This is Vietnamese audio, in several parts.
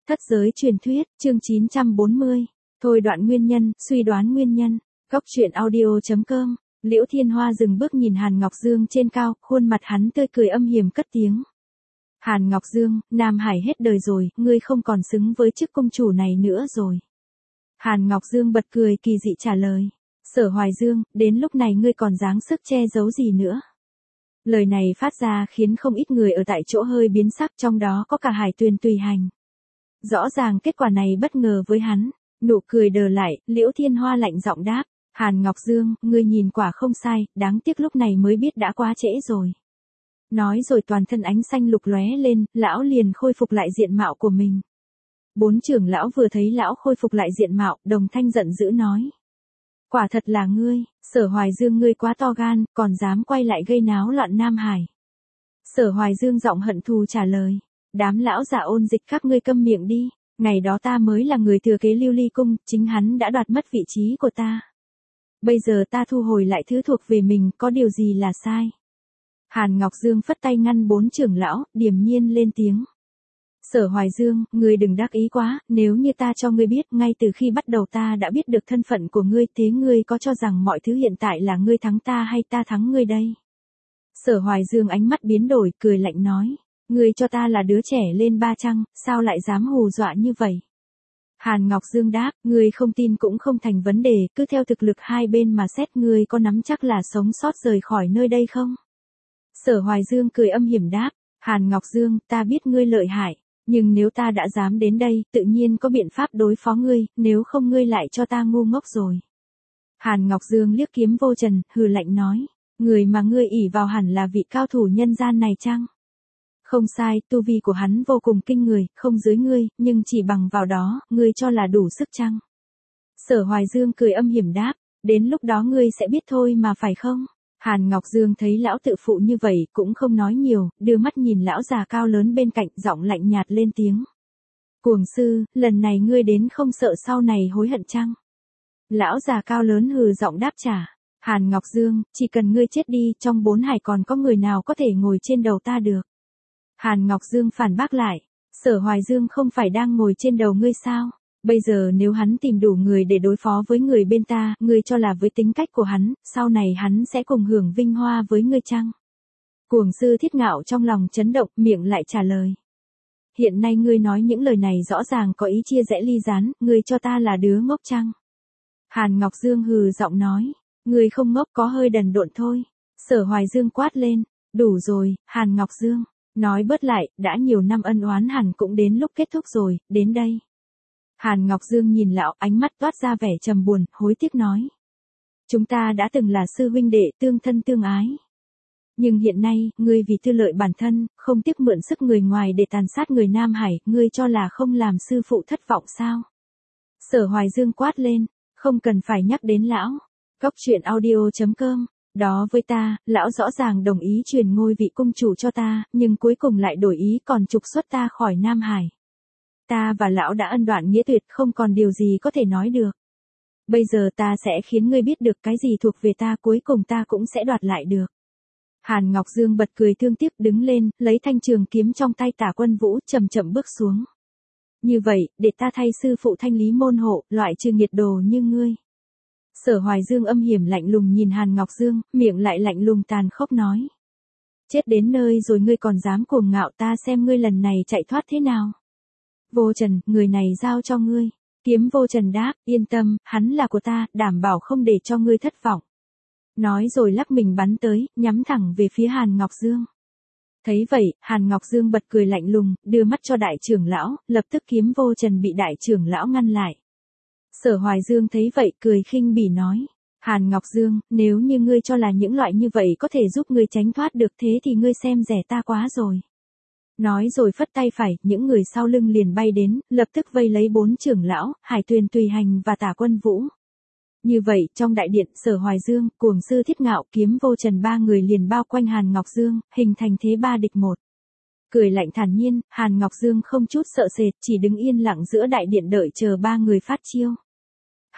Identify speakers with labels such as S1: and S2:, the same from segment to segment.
S1: Thất giới truyền thuyết, chương 940. Thôi đoạn nguyên nhân, suy đoán nguyên nhân. Góc truyện audio.com. Liễu Thiên Hoa dừng bước nhìn Hàn Ngọc Dương trên cao, khuôn mặt hắn tươi cười âm hiểm cất tiếng. Hàn Ngọc Dương, Nam Hải hết đời rồi, ngươi không còn xứng với chức công chủ này nữa rồi. Hàn Ngọc Dương bật cười kỳ dị trả lời. Sở Hoài Dương, đến lúc này ngươi còn dáng sức che giấu gì nữa. Lời này phát ra khiến không ít người ở tại chỗ hơi biến sắc, trong đó có cả Hải Tuyền tùy hành. Rõ ràng kết quả này bất ngờ với hắn, nụ cười đờ lại, Liễu Thiên Hoa lạnh giọng đáp, Hàn Ngọc Dương, ngươi nhìn quả không sai, đáng tiếc lúc này mới biết đã quá trễ rồi. Nói rồi toàn thân ánh xanh lục lóe lên, lão liền khôi phục lại diện mạo của mình. Bốn trưởng lão vừa thấy lão khôi phục lại diện mạo, đồng thanh giận dữ nói. Quả thật là ngươi, Sở Hoài Dương ngươi quá to gan, còn dám quay lại gây náo loạn Nam Hải. Sở Hoài Dương giọng hận thù trả lời. Đám lão già ôn dịch các ngươi câm miệng đi, ngày đó ta mới là người thừa kế Lưu Ly Cung, chính hắn đã đoạt mất vị trí của ta. Bây giờ ta thu hồi lại thứ thuộc về mình, có điều gì là sai? Hàn Ngọc Dương phất tay ngăn bốn trưởng lão, điềm nhiên lên tiếng. Sở Hoài Dương, ngươi đừng đắc ý quá, nếu như ta cho ngươi biết, ngay từ khi bắt đầu ta đã biết được thân phận của ngươi, thế ngươi có cho rằng mọi thứ hiện tại là ngươi thắng ta hay ta thắng ngươi đây? Sở Hoài Dương ánh mắt biến đổi, cười lạnh nói. Ngươi cho ta là đứa trẻ lên ba chăng, sao lại dám hù dọa như vậy? Hàn Ngọc Dương đáp, ngươi không tin cũng không thành vấn đề, cứ theo thực lực hai bên mà xét, ngươi có nắm chắc là sống sót rời khỏi nơi đây không? Sở Hoài Dương cười âm hiểm đáp, Hàn Ngọc Dương, ta biết ngươi lợi hại, nhưng nếu ta đã dám đến đây, tự nhiên có biện pháp đối phó ngươi, nếu không ngươi lại cho ta ngu ngốc rồi. Hàn Ngọc Dương liếc Kiếm Vô Trần, hừ lạnh nói, người mà ngươi ỷ vào hẳn là vị cao thủ nhân gian này chăng? Không sai, tu vi của hắn vô cùng kinh người, không dưới ngươi, nhưng chỉ bằng vào đó, ngươi cho là đủ sức chăng? Sở Hoài Dương cười âm hiểm đáp, đến lúc đó ngươi sẽ biết thôi mà phải không? Hàn Ngọc Dương thấy lão tự phụ như vậy, cũng không nói nhiều, đưa mắt nhìn lão già cao lớn bên cạnh, giọng lạnh nhạt lên tiếng. Cuồng sư, lần này ngươi đến không sợ sau này hối hận chăng? Lão già cao lớn hừ giọng đáp trả. Hàn Ngọc Dương, chỉ cần ngươi chết đi, trong bốn hải còn có người nào có thể ngồi trên đầu ta được? Hàn Ngọc Dương phản bác lại, Sở Hoài Dương không phải đang ngồi trên đầu ngươi sao? Bây giờ nếu hắn tìm đủ người để đối phó với người bên ta, ngươi cho là với tính cách của hắn, sau này hắn sẽ cùng hưởng vinh hoa với ngươi chăng? Cuồng sư Thiết Ngạo trong lòng chấn động, miệng lại trả lời. Hiện nay ngươi nói những lời này rõ ràng có ý chia rẽ ly gián, ngươi cho ta là đứa ngốc chăng? Hàn Ngọc Dương hừ giọng nói, ngươi không ngốc, có hơi đần độn thôi. Sở Hoài Dương quát lên, đủ rồi, Hàn Ngọc Dương. Nói bớt lại, đã nhiều năm ân oán hẳn cũng đến lúc kết thúc rồi, đến đây. Hàn Ngọc Dương nhìn lão, ánh mắt toát ra vẻ trầm buồn, hối tiếc nói. Chúng ta đã từng là sư huynh đệ, tương thân tương ái. Nhưng hiện nay, ngươi vì tư lợi bản thân, không tiếc mượn sức người ngoài để tàn sát người Nam Hải, ngươi cho là không làm sư phụ thất vọng sao? Sở Hoài Dương quát lên, không cần phải nhắc đến lão. Góc truyện audio.com. Đó với ta, lão rõ ràng đồng ý truyền ngôi vị cung chủ cho ta, nhưng cuối cùng lại đổi ý còn trục xuất ta khỏi Nam Hải. Ta và lão đã ân đoạn nghĩa tuyệt, không còn điều gì có thể nói được. Bây giờ ta sẽ khiến ngươi biết được cái gì thuộc về ta, cuối cùng ta cũng sẽ đoạt lại được. Hàn Ngọc Dương bật cười thương tiếc, đứng lên, lấy thanh trường kiếm trong tay Tả Quân Vũ, chậm chậm bước xuống. Như vậy, để ta thay sư phụ thanh lý môn hộ, loại trừ nghiệt đồ như ngươi. Sở Hoài Dương âm hiểm lạnh lùng nhìn Hàn Ngọc Dương, miệng lại lạnh lùng tàn khốc nói. Chết đến nơi rồi ngươi còn dám cuồng ngạo, ta xem ngươi lần này chạy thoát thế nào. Vô Trần, người này giao cho ngươi. Kiếm Vô Trần đáp, yên tâm, hắn là của ta, đảm bảo không để cho ngươi thất vọng. Nói rồi lắc mình bắn tới, nhắm thẳng về phía Hàn Ngọc Dương. Thấy vậy, Hàn Ngọc Dương bật cười lạnh lùng, đưa mắt cho đại trưởng lão, lập tức Kiếm Vô Trần bị đại trưởng lão ngăn lại. Sở Hoài Dương thấy vậy cười khinh bỉ nói, Hàn Ngọc Dương, nếu như ngươi cho là những loại như vậy có thể giúp ngươi tránh thoát được thế thì ngươi xem rẻ ta quá rồi. Nói rồi phất tay phải, những người sau lưng liền bay đến, lập tức vây lấy bốn trưởng lão, Hải Tuyền tùy hành và Tả Quân Vũ. Như vậy, trong đại điện, Sở Hoài Dương, Cuồng sư Thiết Ngạo, Kiếm Vô Trần ba người liền bao quanh Hàn Ngọc Dương, hình thành thế 3 địch 1. Cười lạnh thản nhiên, Hàn Ngọc Dương không chút sợ sệt, chỉ đứng yên lặng giữa đại điện đợi chờ ba người phát chiêu.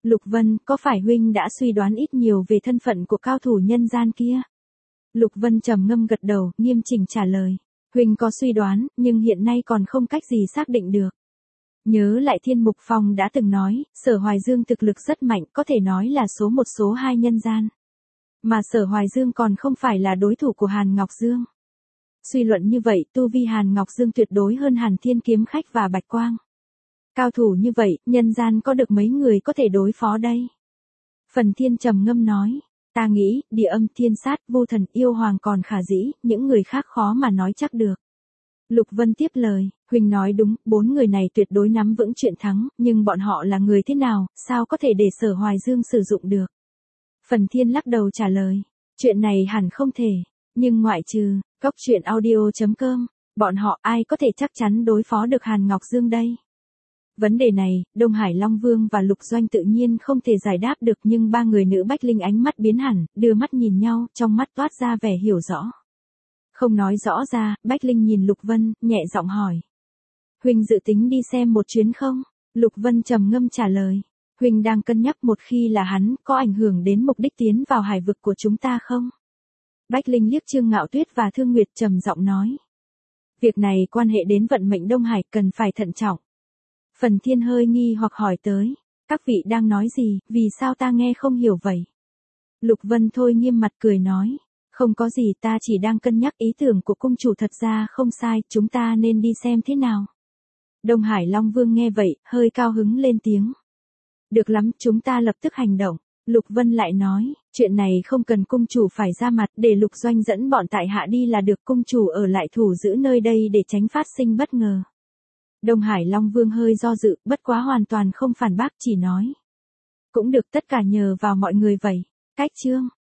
S1: Lục Vân, có phải huynh đã suy đoán ít nhiều về thân phận của cao thủ nhân gian kia? Lục Vân trầm ngâm gật đầu, nghiêm chỉnh trả lời. Huynh có suy đoán, nhưng hiện nay còn không cách gì xác định được. Nhớ lại Thiên Mục Phong đã từng nói, Sở Hoài Dương thực lực rất mạnh, có thể nói là số một số hai nhân gian. Mà Sở Hoài Dương còn không phải là đối thủ của Hàn Ngọc Dương. Suy luận như vậy, tu vi Hàn Ngọc Dương tuyệt đối hơn Hàn Thiên Kiếm Khách và Bạch Quang. Cao thủ như vậy, nhân gian có được mấy người có thể đối phó đây? Phần Thiên trầm ngâm nói, ta nghĩ, Địa Âm, Thiên Sát, Vô Thần, Yêu Hoàng còn khả dĩ, những người khác khó mà nói chắc được. Lục Vân tiếp lời, huynh nói đúng, 4 người này tuyệt đối nắm vững chuyện thắng, nhưng bọn họ là người thế nào, sao có thể để Sở Hoài Dương sử dụng được? Phần Thiên lắc đầu trả lời, chuyện này hẳn không thể, nhưng ngoại trừ, goctruyện.audio.com, bọn họ ai có thể chắc chắn đối phó được Hàn Ngọc Dương đây? Vấn đề này, Đông Hải Long Vương và Lục Doanh tự nhiên không thể giải đáp được, nhưng ba người nữ Bách Linh ánh mắt biến hẳn, đưa mắt nhìn nhau, trong mắt toát ra vẻ hiểu rõ. Không nói rõ ra, Bách Linh nhìn Lục Vân, nhẹ giọng hỏi. Huynh dự tính đi xem một chuyến không? Lục Vân trầm ngâm trả lời. Huynh đang cân nhắc một khi là hắn, có ảnh hưởng đến mục đích tiến vào hải vực của chúng ta không? Bách Linh liếc Trương Ngạo Tuyết và Thương Nguyệt trầm giọng nói. Việc này quan hệ đến vận mệnh Đông Hải, cần phải thận trọng. Phần Thiên hơi nghi hoặc hỏi tới. Các vị đang nói gì, vì sao ta nghe không hiểu vậy? Lục Vân thôi nghiêm mặt cười nói. Không có gì, ta chỉ đang cân nhắc ý tưởng của cung chủ, thật ra không sai, chúng ta nên đi xem thế nào. Đông Hải Long Vương nghe vậy, hơi cao hứng lên tiếng. Được lắm, chúng ta lập tức hành động. Lục Vân lại nói, chuyện này không cần cung chủ phải ra mặt, để Lục Doanh dẫn bọn tại hạ đi là được, cung chủ ở lại thủ giữ nơi đây để tránh phát sinh bất ngờ. Đông Hải Long Vương hơi do dự, bất quá hoàn toàn không phản bác, chỉ nói. Cũng được, tất cả nhờ vào mọi người vậy. Cách chương